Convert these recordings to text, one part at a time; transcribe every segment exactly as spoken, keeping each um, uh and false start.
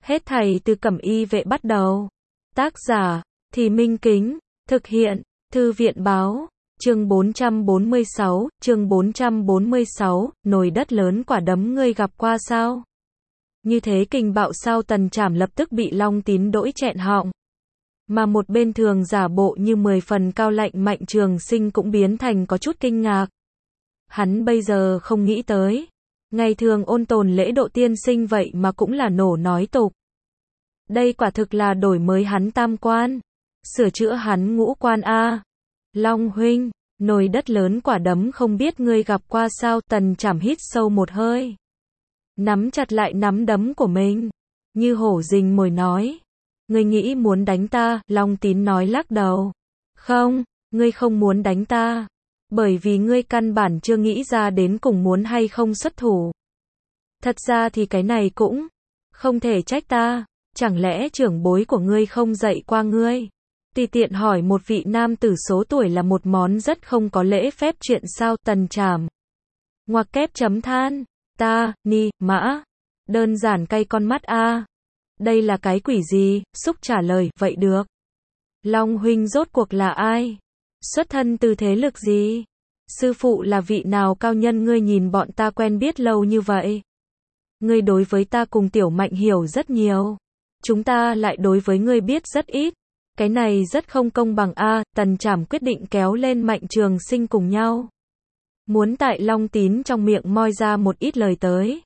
Hết thảy từ Cẩm Y Vệ bắt đầu. Tác giả, Thì Minh Kính, thực hiện, Thư viện báo, chương bốn trăm bốn mươi sáu, chương bốn trăm bốn mươi sáu, nồi đất lớn quả đấm ngươi gặp qua sao? Như thế kình bạo sao? Tần Trảm lập tức bị Long Tín đỗi nghẹn họng. Mà một bên thường giả bộ như mười phần cao lạnh Mạnh Trường Sinh cũng biến thành có chút kinh ngạc. Hắn bây giờ không nghĩ tới. Ngày thường ôn tồn lễ độ tiên sinh vậy mà cũng là nổ nói tục. Đây quả thực là đổi mới hắn tam quan. Sửa chữa hắn ngũ quan a. Long huynh, nồi đất lớn quả đấm không biết ngươi gặp qua sao? Tần Trảm hít sâu một hơi. Nắm chặt lại nắm đấm của mình. Như hổ rình mồi nói. Ngươi nghĩ muốn đánh ta? Long Tín nói lắc đầu. Không, ngươi không muốn đánh ta. Bởi vì ngươi căn bản chưa nghĩ ra đến cùng muốn hay không xuất thủ. Thật ra thì cái này cũng không thể trách ta. Chẳng lẽ trưởng bối của ngươi không dạy qua ngươi? Tùy tiện hỏi một vị nam tử số tuổi là một món rất không có lễ phép chuyện sao? Tần Trảm ngoặc kép chấm than. Ta, ni, mã. Đơn giản cay con mắt a. Đây là cái quỷ gì? Xúc trả lời, vậy được. Long huynh rốt cuộc là ai? Xuất thân từ thế lực gì? Sư phụ là vị nào cao nhân? Ngươi nhìn bọn ta quen biết lâu như vậy. Ngươi đối với ta cùng Tiểu Mạnh hiểu rất nhiều. Chúng ta lại đối với ngươi biết rất ít. Cái này rất không công bằng a. Tần Trảm quyết định kéo lên Mạnh Trường Sinh cùng nhau. Muốn tại Long Tín trong miệng moi ra một ít lời tới.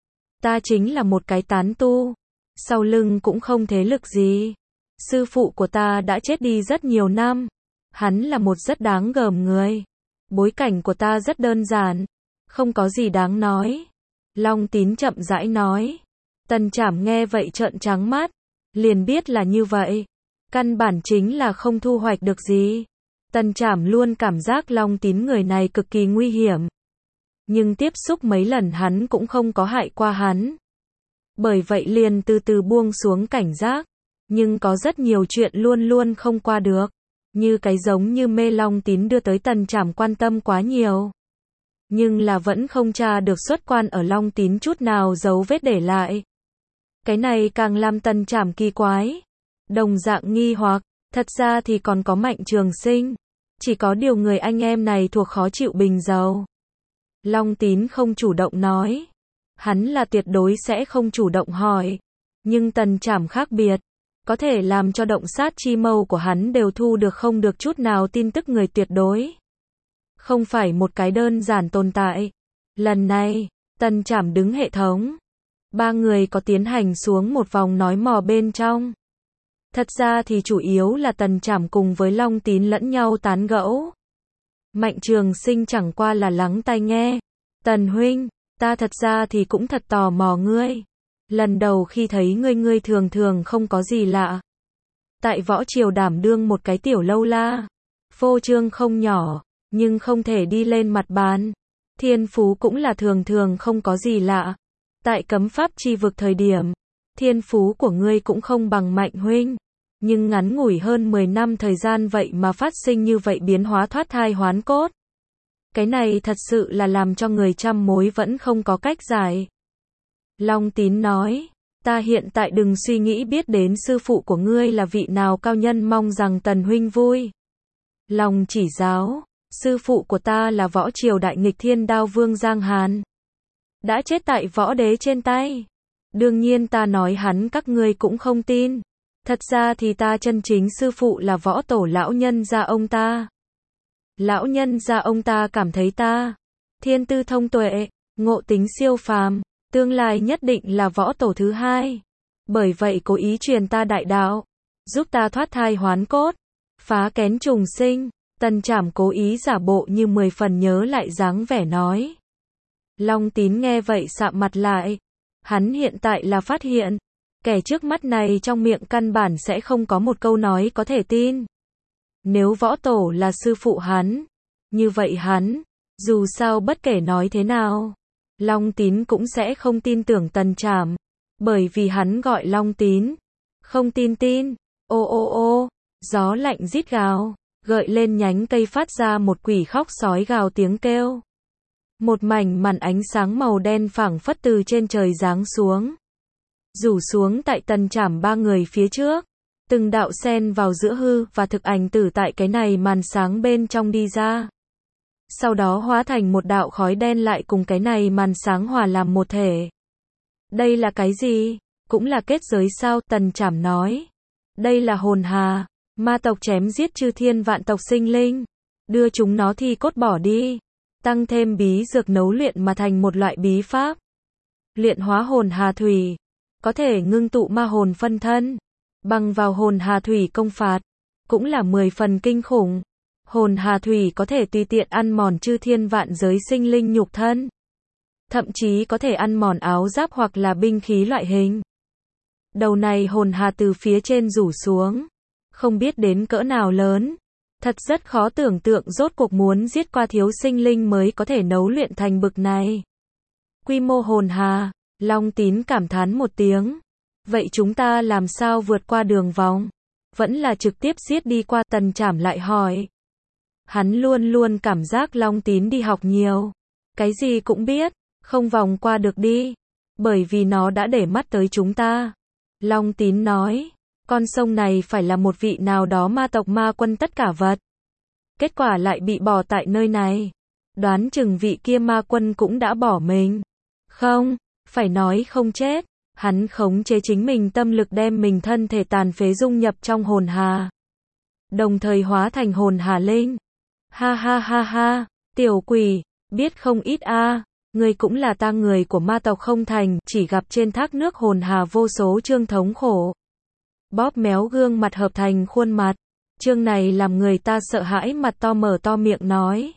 Ta chính là một cái tán tu. Sau lưng cũng không thế lực gì. Sư phụ của ta đã chết đi rất nhiều năm. Hắn là một rất đáng gờm người. Bối cảnh của ta rất đơn giản. Không có gì đáng nói. Long Tín chậm rãi nói. Tần Trảm nghe vậy trợn trắng mắt. Liền biết là như vậy. Căn bản chính là không thu hoạch được gì. Tần Trảm luôn cảm giác Long Tín người này cực kỳ nguy hiểm. Nhưng tiếp xúc mấy lần hắn cũng không có hại qua hắn. Bởi vậy liền từ từ buông xuống cảnh giác. Nhưng có rất nhiều chuyện luôn luôn không qua được. Như cái giống như mê Long Tín đưa tới Tần Trảm quan tâm quá nhiều. Nhưng là vẫn không tra được xuất quan ở Long Tín chút nào dấu vết để lại. Cái này càng làm Tần Trảm kỳ quái. Đồng dạng nghi hoặc, thật ra thì còn có Mạnh Trường Sinh. Chỉ có điều người anh em này thuộc khó chịu bình dầu. Long Tín không chủ động nói. Hắn là tuyệt đối sẽ không chủ động hỏi. Nhưng Tần Trảm khác biệt. Có thể làm cho động sát chi mâu của hắn đều thu được không được chút nào tin tức người tuyệt đối. Không phải một cái đơn giản tồn tại. Lần này, Tần Trảm đứng hệ thống. Ba người có tiến hành xuống một vòng nói mò bên trong. Thật ra thì chủ yếu là Tần Trảm cùng với Long Tín lẫn nhau tán gẫu. Mạnh Trường Sinh chẳng qua là lắng tai nghe. Tần huynh, ta thật ra thì cũng thật tò mò ngươi. Lần đầu khi thấy ngươi ngươi thường thường không có gì lạ. Tại võ triều đảm đương một cái tiểu lâu la. Phô trương không nhỏ, nhưng không thể đi lên mặt bàn. Thiên phú cũng là thường thường không có gì lạ. Tại cấm pháp chi vực thời điểm, thiên phú của ngươi cũng không bằng Mạnh huynh. Nhưng ngắn ngủi hơn mười năm thời gian vậy mà phát sinh như vậy biến hóa thoát thai hoán cốt. Cái này thật sự là làm cho người trăm mối vẫn không có cách giải. Long Tín nói, ta hiện tại đừng suy nghĩ biết đến sư phụ của ngươi là vị nào cao nhân, mong rằng Tần huynh vui lòng chỉ giáo. Sư phụ của ta là võ triều đại nghịch Thiên Đao Vương Giang Hàn. Đã chết tại võ đế trên tay. Đương nhiên ta nói hắn các ngươi cũng không tin. Thật ra thì ta chân chính sư phụ là võ tổ lão nhân gia ông ta. Lão nhân gia ông ta cảm thấy ta thiên tư thông tuệ, ngộ tính siêu phàm, tương lai nhất định là võ tổ thứ hai. Bởi vậy cố ý truyền ta đại đạo, giúp ta thoát thai hoán cốt, phá kén trùng sinh. Tần Trảm cố ý giả bộ như mười phần nhớ lại dáng vẻ nói. Long Tín nghe vậy sạm mặt lại. Hắn hiện tại là phát hiện, kẻ trước mắt này trong miệng căn bản sẽ không có một câu nói có thể tin. Nếu võ tổ là sư phụ hắn, như vậy hắn, dù sao bất kể nói thế nào, Long Tín cũng sẽ không tin tưởng Tần Trảm. Bởi vì hắn gọi Long Tín. Không tin tin. Ô ô ô, gió lạnh rít gào, gợi lên nhánh cây phát ra một quỷ khóc sói gào tiếng kêu. Một mảnh màn ánh sáng màu đen phảng phất từ trên trời giáng xuống. rủ xuống tại Tần Trảm ba người phía trước. Từng đạo xen vào giữa hư và thực ảnh tử tại cái này màn sáng bên trong đi ra. Sau đó hóa thành một đạo khói đen lại cùng cái này màn sáng hòa làm một thể. Đây là cái gì? Cũng là kết giới sao? Tần Trảm nói. Đây là hồn hà. Ma tộc chém giết chư thiên vạn tộc sinh linh. Đưa chúng nó thi cốt bỏ đi. Tăng thêm bí dược nấu luyện mà thành một loại bí pháp. Luyện hóa hồn hà thủy. Có thể ngưng tụ ma hồn phân thân. Bằng vào hồn hà thủy công phạt. Cũng là mười phần kinh khủng. Hồn hà thủy có thể tùy tiện ăn mòn chư thiên vạn giới sinh linh nhục thân. Thậm chí có thể ăn mòn áo giáp hoặc là binh khí loại hình. Đầu này hồn hà từ phía trên rủ xuống. Không biết đến cỡ nào lớn. Thật rất khó tưởng tượng rốt cuộc muốn giết qua thiếu sinh linh mới có thể nấu luyện thành bực này. Quy mô hồn hà, Long Tín cảm thán một tiếng. Vậy chúng ta làm sao vượt qua đường vòng? Vẫn là trực tiếp giết đi qua? Tần Trảm lại hỏi. Hắn luôn luôn cảm giác Long Tín đi học nhiều. Cái gì cũng biết, không vòng qua được đi. Bởi vì nó đã để mắt tới chúng ta. Long Tín nói. Con sông này phải là một vị nào đó ma tộc ma quân tất cả vật. Kết quả lại bị bỏ tại nơi này. Đoán chừng vị kia ma quân cũng đã bỏ mình. Không, phải nói không chết. Hắn khống chế chính mình tâm lực đem mình thân thể tàn phế dung nhập trong hồn hà. Đồng thời hóa thành hồn hà linh. Ha ha ha ha, tiểu quỷ, biết không ít a, à. Ngươi cũng là ta người của ma tộc không thành, chỉ gặp trên thác nước hồn hà vô số chương thống khổ. Bóp méo gương mặt hợp thành khuôn mặt. Chương này làm người ta sợ hãi mặt to mở to miệng nói.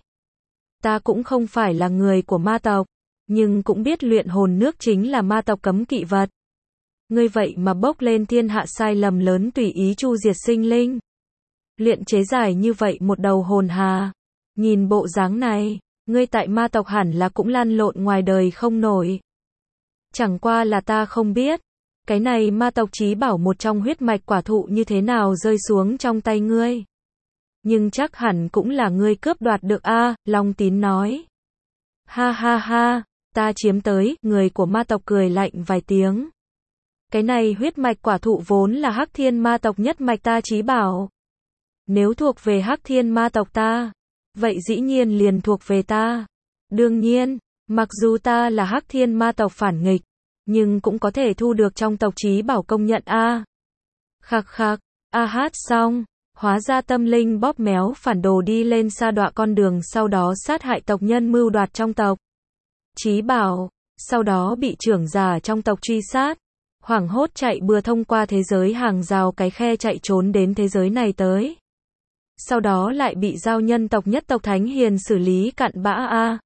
Ta cũng không phải là người của ma tộc, nhưng cũng biết luyện hồn nước chính là ma tộc cấm kỵ vật. Ngươi vậy mà bốc lên thiên hạ sai lầm lớn tùy ý chu diệt sinh linh. Luyện chế giải như vậy một đầu hồn hà. Nhìn bộ dáng này, ngươi tại ma tộc hẳn là cũng lăn lộn ngoài đời không nổi. Chẳng qua là ta không biết. Cái này ma tộc chí bảo một trong huyết mạch quả thụ như thế nào rơi xuống trong tay ngươi. Nhưng chắc hẳn cũng là ngươi cướp đoạt được a, à, Long Tín nói. Ha ha ha, ta chiếm tới, người của ma tộc cười lạnh vài tiếng. Cái này huyết mạch quả thụ vốn là Hắc Thiên ma tộc nhất mạch ta chí bảo. Nếu thuộc về Hắc Thiên ma tộc ta, vậy dĩ nhiên liền thuộc về ta. Đương nhiên, mặc dù ta là Hắc Thiên ma tộc phản nghịch, nhưng cũng có thể thu được trong tộc chí bảo công nhận a. À. Khắc khắc, a hát xong, hóa ra tâm linh bóp méo phản đồ đi lên sa đọa con đường sau đó sát hại tộc nhân mưu đoạt trong tộc chí bảo, sau đó bị trưởng giả trong tộc truy sát, hoảng hốt chạy bừa thông qua thế giới hàng rào cái khe chạy trốn đến thế giới này tới. Sau đó lại bị giao nhân tộc nhất tộc Thánh Hiền xử lý cặn bã a. À.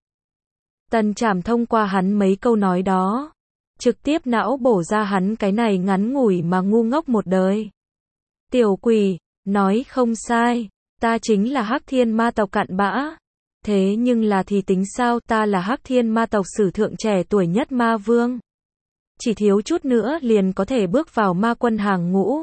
Tần Trảm thông qua hắn mấy câu nói đó, trực tiếp não bổ ra hắn cái này ngắn ngủi mà ngu ngốc một đời. Tiểu quỷ, nói không sai, ta chính là Hắc Thiên ma tộc cặn bã. Thế nhưng là thì tính sao, ta là Hắc Thiên ma tộc sử thượng trẻ tuổi nhất ma vương. Chỉ thiếu chút nữa liền có thể bước vào ma quân hàng ngũ.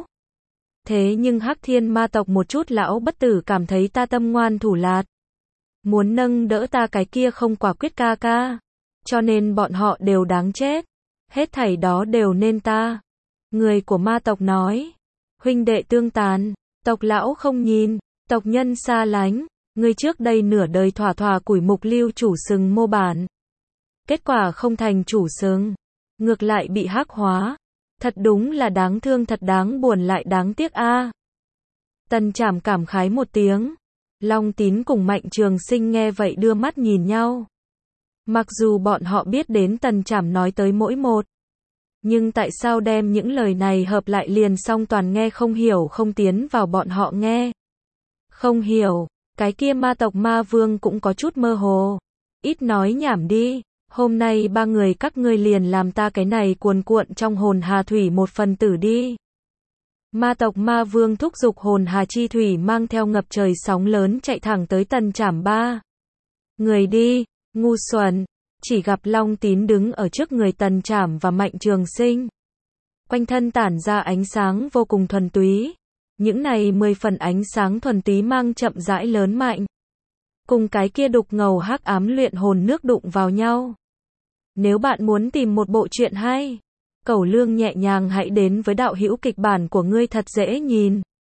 Thế nhưng Hắc Thiên ma tộc một chút lão bất tử cảm thấy ta tâm ngoan thủ lạt. Muốn nâng đỡ ta cái kia không quả quyết ca ca. Cho nên bọn họ đều đáng chết. Hết thảy đó đều nên ta. Người của ma tộc nói. Huynh đệ tương tàn, tộc lão không nhìn, tộc nhân xa lánh. Ngươi trước đây nửa đời thỏa thỏa củi mục lưu chủ sừng mô bản. Kết quả không thành chủ sừng. Ngược lại bị hắc hóa. Thật đúng là đáng thương, thật đáng buồn lại đáng tiếc a. À. Tần Trảm cảm khái một tiếng. Long Tín cùng Mạnh Trường Sinh nghe vậy đưa mắt nhìn nhau. Mặc dù bọn họ biết đến Tần Trảm nói tới mỗi một. Nhưng tại sao đem những lời này hợp lại liền xong toàn nghe không hiểu không tiến vào bọn họ nghe. Không hiểu, cái kia ma tộc ma vương cũng có chút mơ hồ. Ít nói nhảm đi. Hôm nay ba người các ngươi liền làm ta cái này cuồn cuộn trong hồn hà thủy một phần tử đi. Ma tộc ma vương thúc giục hồn hà chi thủy mang theo ngập trời sóng lớn chạy thẳng tới Tần Trảm ba. Người đi, ngu xuẩn. Chỉ gặp Long Tín đứng ở trước người Tần Trảm và Mạnh Trường Sinh. Quanh thân tản ra ánh sáng vô cùng thuần túy. Những này mười phần ánh sáng thuần túy mang chậm rãi lớn mạnh. Cùng cái kia đục ngầu hắc ám luyện hồn nước đụng vào nhau. Nếu bạn muốn tìm một bộ truyện hay, Cẩu Lương nhẹ nhàng hãy đến với đạo hữu kịch bản của ngươi thật dễ nhìn.